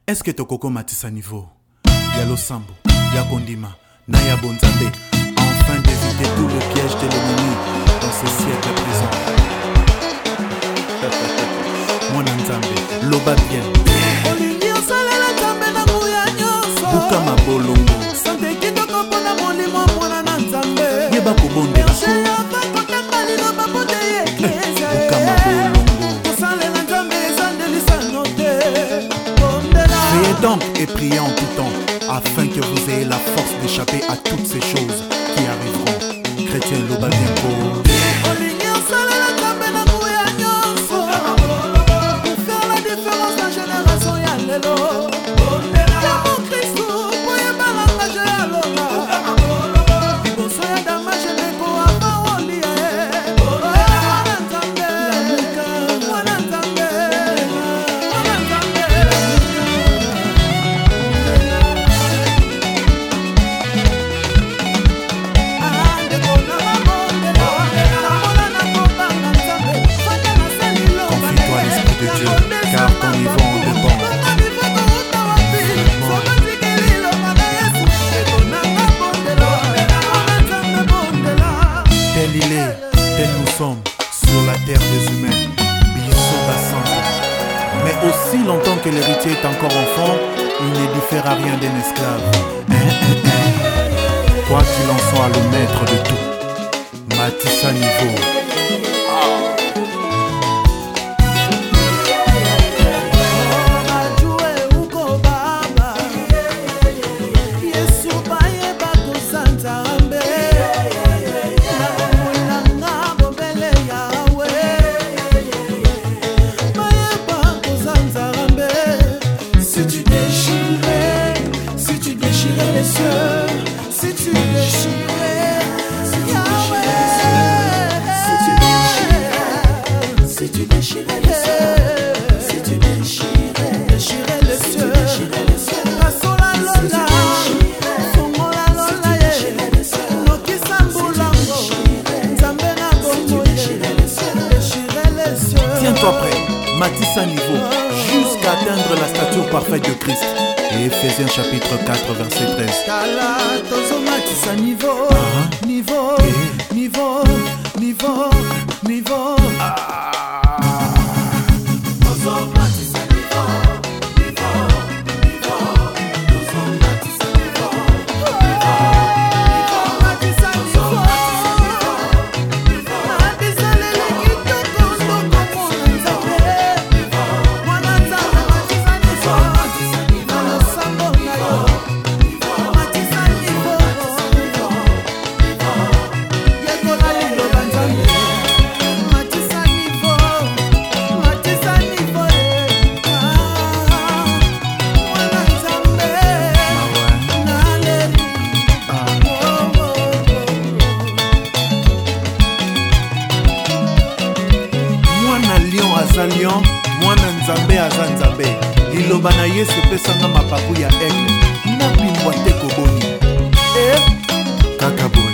Est-ce que Tokoko matissa niveau Yalo Sambo, Yakondima, Naya Bonzambe, afin d'éviter tout le piège de l'ennemi dans ce siècle présent. Mon Nzambe, Loba bien. Buka Mabolongo. Yeba Kobondela. Buka Mabolongo. Priez donc et priez en tout temps, afin que vous ayez la force d'échapper à toutes ces choses qui arriveront. Chrétien Loba Bienko. Tel nous sommes sur la terre des humains, mais aussi longtemps que l'héritier est encore enfant, il ne diffère à rien d'un esclave. Quoi qu'il en soit, le maître de tout, Matissa niveau. Tiens-toi prêt, Matissa niveau, jusqu'à atteindre la stature parfaite de Christ. Et Ephésiens chapitre 4 verset 13. Matissa niveau, niveau, niveau, niveau, niveau. Lion, mwana nzambe aza nzambe, liloba na ye sepesanga mapapu ya aigle, nabimbwa te koboni. Kaka bo